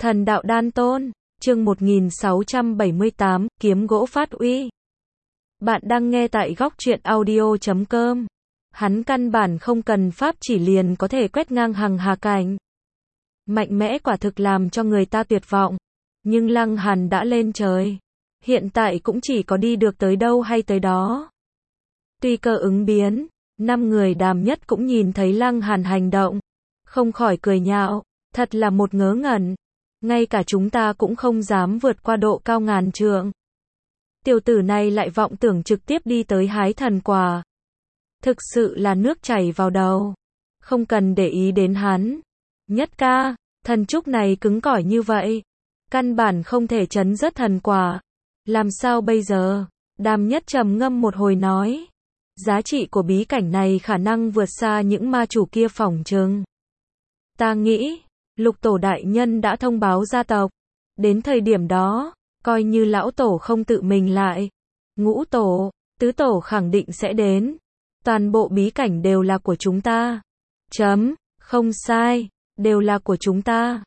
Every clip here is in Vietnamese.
Thần đạo đan tôn, chương 1678, kiếm gỗ phát uy. Bạn đang nghe tại góc truyện audio.com. Hắn căn bản không cần pháp chỉ liền có thể quét ngang hằng hà cảnh. Mạnh mẽ quả thực làm cho người ta tuyệt vọng. Nhưng Lăng Hàn đã lên trời. Hiện tại cũng chỉ có đi được tới đâu hay tới đó. Tùy cơ ứng biến, 5 người Đàm Nhất cũng nhìn thấy Lăng Hàn hành động. Không khỏi cười nhạo, thật là một ngớ ngẩn. Ngay cả chúng ta cũng không dám vượt qua độ cao ngàn trượng. Tiểu tử này lại vọng tưởng trực tiếp đi tới hái thần quả. Thực sự là nước chảy vào đầu. Không cần để ý đến hắn. Nhất ca, thần trúc này cứng cỏi như vậy. Căn bản không thể trấn rất thần quả. Làm sao bây giờ? Đàm Nhất trầm ngâm một hồi nói. Giá trị của bí cảnh này khả năng vượt xa những ma chủ kia phỏng chừng. Ta nghĩ, Lục tổ đại nhân đã thông báo gia tộc. Đến thời điểm đó, coi như lão tổ không tự mình lại. Ngũ tổ, tứ tổ khẳng định sẽ đến. Toàn bộ bí cảnh đều là của chúng ta. Không sai, đều là của chúng ta.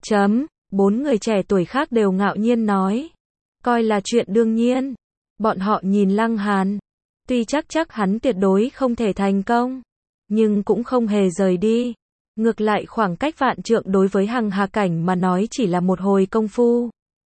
4 người trẻ tuổi khác đều ngạo nhiên nói. Coi là chuyện đương nhiên. Bọn họ nhìn Lăng Hàn. Tuy chắc hắn tuyệt đối không thể thành công. Nhưng cũng không hề rời đi. Ngược lại khoảng cách vạn trượng đối với hằng hà cảnh mà nói chỉ là một hồi công phu.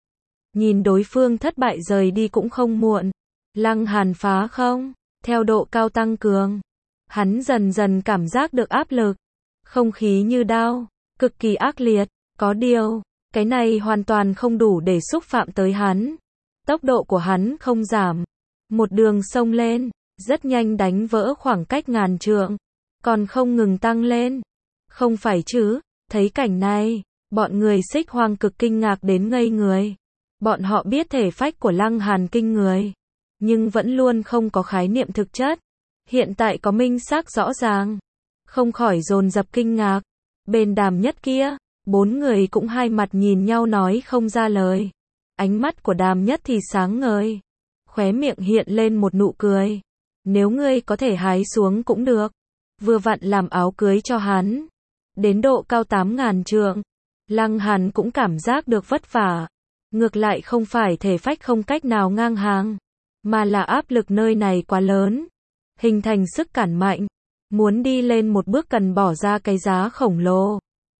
Nhìn đối phương thất bại rời đi cũng không muộn. Lăng Hàn phá không, theo độ cao tăng cường. Hắn dần dần cảm giác được áp lực. Không khí như đao, cực kỳ ác liệt. Có điều, cái này hoàn toàn không đủ để xúc phạm tới hắn. Tốc độ của hắn không giảm. Một đường xông lên, rất nhanh đánh vỡ khoảng cách ngàn trượng. Còn không ngừng tăng lên. Không phải chứ, thấy cảnh này, bọn người Xích Hoang cực kinh ngạc đến ngây người. Bọn họ biết thể phách của Lăng Hàn kinh người, nhưng vẫn luôn không có khái niệm thực chất. Hiện tại có minh xác rõ ràng, không khỏi dồn dập kinh ngạc. Bên Đàm Nhất kia, 4 người cũng hai mặt nhìn nhau nói không ra lời. Ánh mắt của Đàm Nhất thì sáng ngời, khóe miệng hiện lên một nụ cười. Nếu ngươi có thể hái xuống cũng được, vừa vặn làm áo cưới cho hắn. Đến độ cao 8.000 trượng, Lăng Hàn cũng cảm giác được vất vả. Ngược lại không phải thể phách không cách nào ngang hàng, mà là áp lực nơi này quá lớn, hình thành sức cản mạnh. Muốn đi lên một bước cần bỏ ra cái giá khổng lồ.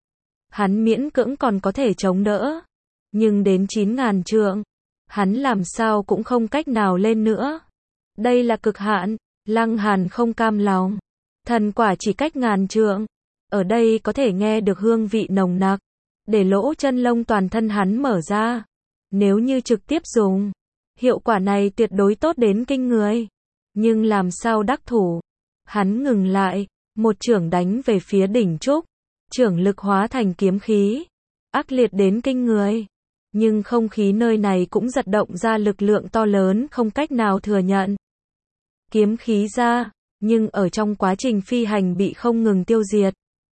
Hắn miễn cưỡng còn có thể chống đỡ, nhưng đến 9.000 trượng, hắn làm sao cũng không cách nào lên nữa. Đây là cực hạn. Lăng Hàn không cam lòng. Thần quả chỉ cách ngàn trượng. Ở đây có thể nghe được hương vị nồng nặc, để lỗ chân lông toàn thân hắn mở ra. Nếu như trực tiếp dùng, hiệu quả này tuyệt đối tốt đến kinh người. Nhưng làm sao đắc thủ? Hắn ngừng lại, một chưởng đánh về phía đỉnh trúc. Chưởng lực hóa thành kiếm khí, ác liệt đến kinh người. Nhưng không khí nơi này cũng giật động ra lực lượng to lớn không cách nào thừa nhận. Kiếm khí ra, nhưng ở trong quá trình phi hành bị không ngừng tiêu diệt.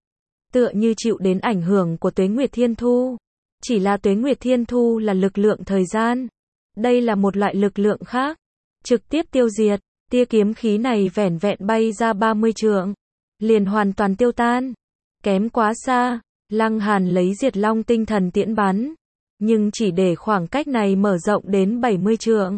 Tựa như chịu đến ảnh hưởng của Tuế Nguyệt Thiên Thu. Chỉ là Tuế Nguyệt Thiên Thu là lực lượng thời gian. Đây là một loại lực lượng khác. Trực tiếp tiêu diệt, tia kiếm khí này vẻn vẹn bay ra 30 trượng. Liền hoàn toàn tiêu tan. Kém quá xa, Lăng Hàn lấy Diệt Long tinh thần tiễn bắn. Nhưng chỉ để khoảng cách này mở rộng đến 70 trượng.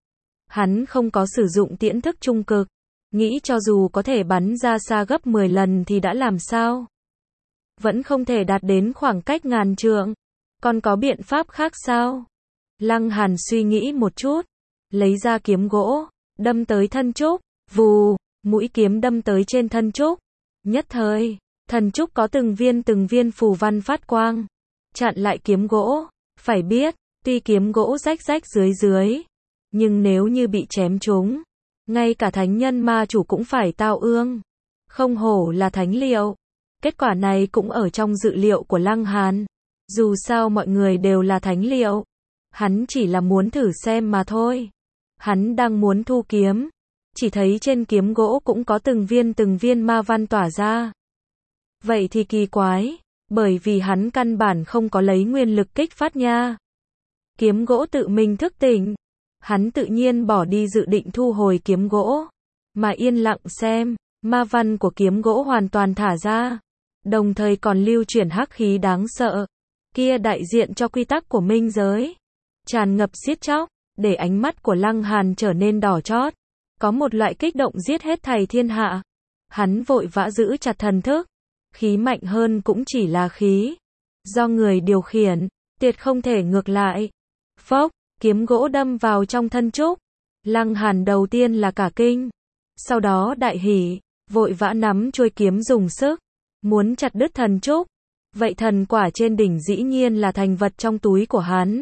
Hắn không có sử dụng tiễn thức trung cực. Nghĩ cho dù có thể bắn ra xa gấp 10 lần thì đã làm sao? Vẫn không thể đạt đến khoảng cách ngàn trượng. Còn có biện pháp khác sao? Lăng Hàn suy nghĩ một chút. Lấy ra kiếm gỗ, đâm tới thân trúc. Vù, mũi kiếm đâm tới trên thân trúc. Nhất thời, thân trúc có từng viên phù văn phát quang. Chặn lại kiếm gỗ. Phải biết, tuy kiếm gỗ rách dưới. Nhưng nếu như bị chém trúng, ngay cả thánh nhân ma chủ cũng phải tao ương. Không hổ là thánh liệu. Kết quả này cũng ở trong dự liệu của Lăng Hàn. Dù sao mọi người đều là thánh liệu. Hắn chỉ là muốn thử xem mà thôi. Hắn đang muốn thu kiếm. Chỉ thấy trên kiếm gỗ cũng có từng viên ma văn tỏa ra. Vậy thì kỳ quái. Bởi vì hắn căn bản không có lấy nguyên lực kích phát nha. Kiếm gỗ tự mình thức tỉnh. Hắn tự nhiên bỏ đi dự định thu hồi kiếm gỗ. Mà yên lặng xem. Ma văn của kiếm gỗ hoàn toàn thả ra. Đồng thời còn lưu chuyển hắc khí đáng sợ. kia đại diện cho quy tắc của minh giới. Tràn ngập giết chóc, để ánh mắt của Lăng Hàn trở nên đỏ chót. Có một loại kích động giết hết thảy thiên hạ. Hắn vội vã giữ chặt thần thức. Khí mạnh hơn cũng chỉ là khí. Do người điều khiển, tuyệt không thể ngược lại. Phốc, kiếm gỗ đâm vào trong thân trúc. Lăng Hàn đầu tiên là cả kinh. Sau đó đại hỉ, vội vã nắm chuôi kiếm dùng sức. Muốn chặt đứt thần trúc. Vậy thần quả trên đỉnh dĩ nhiên là thành vật trong túi của hắn.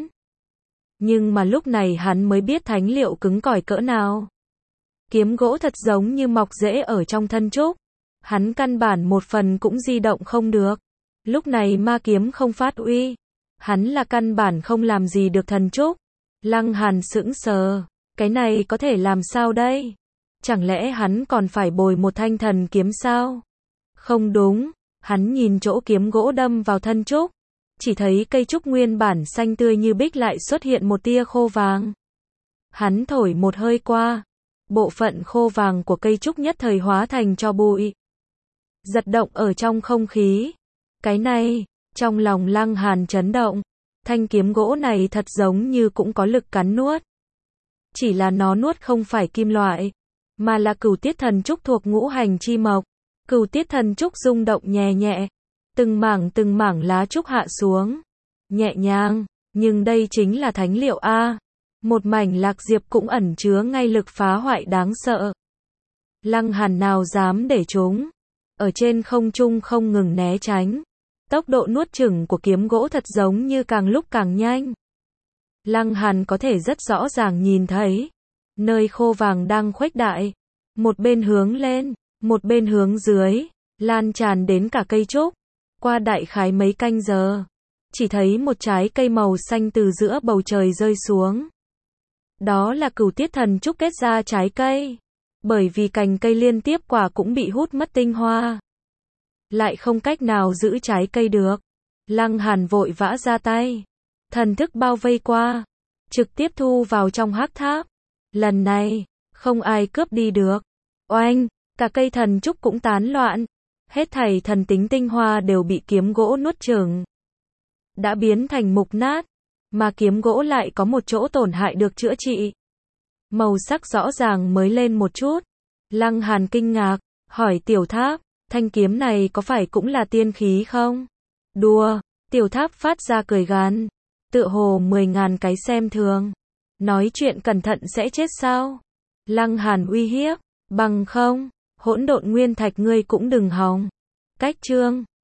Nhưng mà lúc này hắn mới biết thánh liệu cứng cỏi cỡ nào. Kiếm gỗ thật giống như mọc rễ ở trong thân trúc. Hắn căn bản một phần cũng di động không được. Lúc này ma kiếm không phát uy. Hắn là căn bản không làm gì được thần trúc. Lăng Hàn sững sờ. Cái này có thể làm sao đây? Chẳng lẽ hắn còn phải bồi một thanh thần kiếm sao? Không đúng. Hắn nhìn chỗ kiếm gỗ đâm vào thân trúc. Chỉ thấy cây trúc nguyên bản xanh tươi như bích lại xuất hiện một tia khô vàng. Hắn thổi một hơi qua. Bộ phận khô vàng của cây trúc nhất thời hóa thành tro bụi. Giật động ở trong không khí. Cái này, trong lòng Lăng Hàn chấn động. Thanh kiếm gỗ này thật giống như cũng có lực cắn nuốt. Chỉ là nó nuốt không phải kim loại, mà là cửu tiết thần trúc thuộc ngũ hành chi mộc. Cửu tiết thần trúc rung động nhẹ nhẹ. Từng mảng lá trúc hạ xuống. Nhẹ nhàng, nhưng đây chính là thánh liệu A. Một mảnh lạc diệp cũng ẩn chứa ngay lực phá hoại đáng sợ. Lăng Hàn nào dám để chúng. Ở trên không trung không ngừng né tránh. Tốc độ nuốt chửng của kiếm gỗ thật giống như càng lúc càng nhanh. Lăng Hàn có thể rất rõ ràng nhìn thấy. Nơi khô vàng đang khuếch đại. Một bên hướng lên, một bên hướng dưới. Lan tràn đến cả cây trúc. Qua đại khái mấy canh giờ. Chỉ thấy một trái cây màu xanh từ giữa bầu trời rơi xuống. Đó là cửu tiết thần trúc kết ra trái cây. Bởi vì cành cây liên tiếp quả cũng bị hút mất tinh hoa. Lại không cách nào giữ trái cây được. Lăng Hàn vội vã ra tay. Thần thức bao vây qua. Trực tiếp thu vào trong hắc tháp. Lần này, không ai cướp đi được. Oanh, cả cây thần trúc cũng tán loạn. Hết thảy thần tính tinh hoa đều bị kiếm gỗ nuốt chửng. Đã biến thành mục nát. Mà kiếm gỗ lại có một chỗ tổn hại được chữa trị. Màu sắc rõ ràng mới lên một chút. Lăng Hàn kinh ngạc, hỏi Tiểu Tháp, thanh kiếm này có phải cũng là tiên khí không? Đùa, Tiểu Tháp phát ra cười gằn, tựa hồ 10.000 cái xem thường. Nói chuyện cẩn thận sẽ chết sao? Lăng Hàn uy hiếp, bằng không, hỗn độn nguyên thạch ngươi cũng đừng hòng. Cách chương